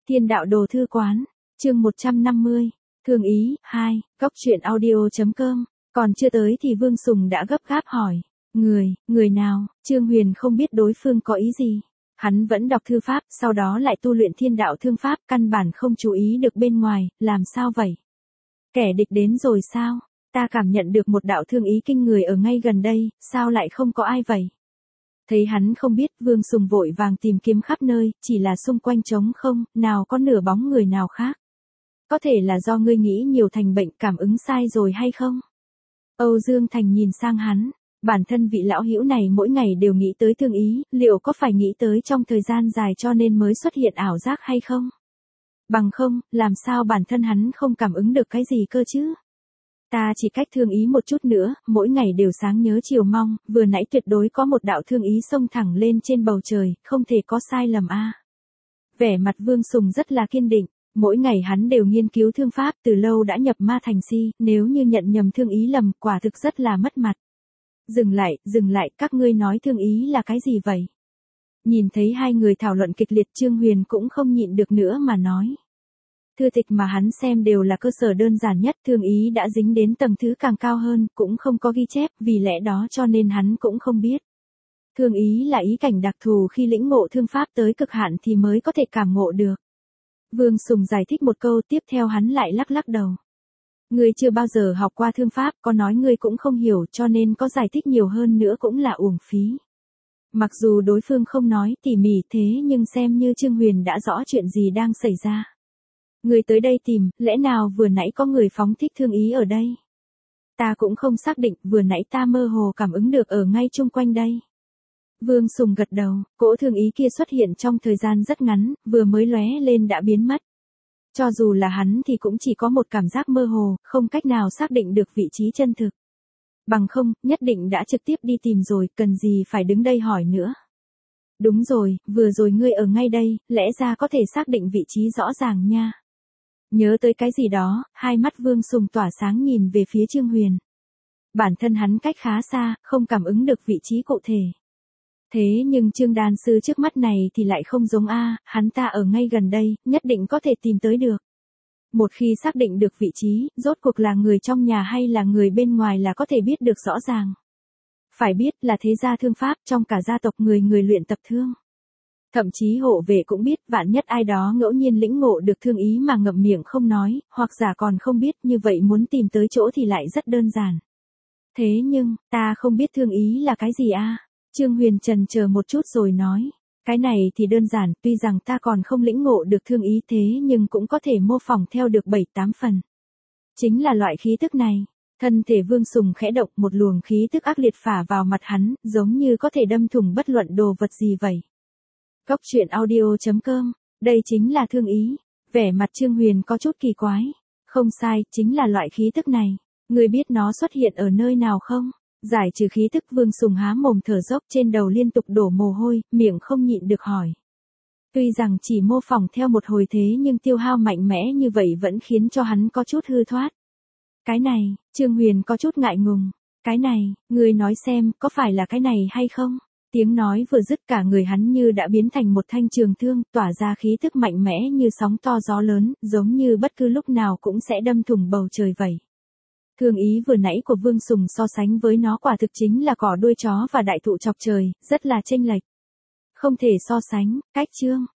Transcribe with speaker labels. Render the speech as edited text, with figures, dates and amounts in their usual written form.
Speaker 1: Thiên đạo đồ thư quán, chương 150, thương ý, 2, góc truyện audio.com, còn chưa tới thì Vương Sùng đã gấp gáp hỏi, người nào, Trương Huyền không biết đối phương có ý gì. Hắn vẫn đọc thư pháp, sau đó lại tu luyện thiên đạo thương pháp, căn bản không chú ý được bên ngoài, làm sao vậy? Kẻ địch đến rồi sao? Ta cảm nhận được một đạo thương ý kinh người ở ngay gần đây, sao lại không có ai vậy? Thấy hắn không biết, Vương Sùng vội vàng tìm kiếm khắp nơi, chỉ là xung quanh trống không, nào có nửa bóng người nào khác. Có thể là do ngươi nghĩ nhiều thành bệnh cảm ứng sai rồi hay không? Âu Dương Thành nhìn sang hắn, bản thân vị lão hữu này mỗi ngày đều nghĩ tới thương ý, liệu có phải nghĩ tới trong thời gian dài cho nên mới xuất hiện ảo giác hay không? Bằng không, làm sao bản thân hắn không cảm ứng được cái gì cơ chứ? Ta chỉ cách thương ý một chút nữa, mỗi ngày đều sáng nhớ chiều mong, vừa nãy tuyệt đối có một đạo thương ý xông thẳng lên trên bầu trời, không thể có sai lầm a. Vẻ mặt Vương Sùng rất là kiên định, mỗi ngày hắn đều nghiên cứu thương pháp, từ lâu đã nhập ma thành si, nếu như nhận nhầm thương ý lầm, quả thực rất là mất mặt. Dừng lại, các ngươi nói thương ý là cái gì vậy? Nhìn thấy hai người thảo luận kịch liệt, Trương Huyền cũng không nhịn được nữa mà nói. Thư tịch mà hắn xem đều là cơ sở đơn giản nhất, thương ý đã dính đến tầng thứ càng cao hơn, cũng không có ghi chép, vì lẽ đó cho nên hắn cũng không biết. Thương ý là ý cảnh đặc thù khi lĩnh ngộ thương pháp tới cực hạn thì mới có thể cảm ngộ được. Vương Sùng giải thích một câu, tiếp theo hắn lại lắc lắc đầu. Ngươi chưa bao giờ học qua thương pháp, có nói ngươi cũng không hiểu, cho nên có giải thích nhiều hơn nữa cũng là uổng phí. Mặc dù đối phương không nói tỉ mỉ thế nhưng xem như Trương Huyền đã rõ chuyện gì đang xảy ra. Người tới đây tìm, lẽ nào vừa nãy có người phóng thích thương ý ở đây? Ta cũng không xác định, vừa nãy ta mơ hồ cảm ứng được ở ngay chung quanh đây. Vương Sùng gật đầu, cỗ thương ý kia xuất hiện trong thời gian rất ngắn, vừa mới lóe lên đã biến mất. Cho dù là hắn thì cũng chỉ có một cảm giác mơ hồ, không cách nào xác định được vị trí chân thực. Bằng không, nhất định đã trực tiếp đi tìm rồi, cần gì phải đứng đây hỏi nữa. Đúng rồi, vừa rồi ngươi ở ngay đây, lẽ ra có thể xác định vị trí rõ ràng nha. Nhớ tới cái gì đó, hai mắt Vương Sùng tỏa sáng nhìn về phía Trương Huyền. Bản thân hắn cách khá xa, không cảm ứng được vị trí cụ thể. Thế nhưng Trương đan sư trước mắt này thì lại không giống hắn ta ở ngay gần đây, nhất định có thể tìm tới được. Một khi xác định được vị trí, rốt cuộc là người trong nhà hay là người bên ngoài là có thể biết được rõ ràng. Phải biết là thế gia thương pháp, trong cả gia tộc người luyện tập thương. Thậm chí hộ vệ cũng biết, vạn nhất ai đó ngẫu nhiên lĩnh ngộ được thương ý mà ngậm miệng không nói, hoặc giả còn không biết, như vậy muốn tìm tới chỗ thì lại rất đơn giản. Thế nhưng, ta không biết thương ý là cái gì Trương Huyền chần chờ một chút rồi nói. Cái này thì đơn giản, tuy rằng ta còn không lĩnh ngộ được thương ý thế nhưng cũng có thể mô phỏng theo được 7-8 phần. Chính là loại khí tức này. Thân thể Vương Sùng khẽ động, một luồng khí tức ác liệt phả vào mặt hắn, giống như có thể đâm thủng bất luận đồ vật gì vậy. Góc truyện audio.com, đây chính là thương ý. Vẻ mặt Trương Huyền có chút kỳ quái. Không sai, chính là loại khí tức này. Ngươi biết nó xuất hiện ở nơi nào không? Giải trừ khí tức, Vương Sùng há mồm thở dốc, trên đầu liên tục đổ mồ hôi, miệng không nhịn được hỏi. Tuy rằng chỉ mô phỏng theo một hồi thế nhưng tiêu hao mạnh mẽ như vậy vẫn khiến cho hắn có chút hư thoát. Cái này, Trương Huyền có chút ngại ngùng. Cái này, ngươi nói xem, có phải là cái này hay không? Tiếng nói vừa dứt, cả người hắn như đã biến thành một thanh trường thương, tỏa ra khí tức mạnh mẽ như sóng to gió lớn, giống như bất cứ lúc nào cũng sẽ đâm thủng bầu trời vậy. Thương ý vừa nãy của Vương Sùng so sánh với nó quả thực chính là cỏ đuôi chó và đại thụ chọc trời, rất là chênh lệch. Không thể so sánh, cách chương.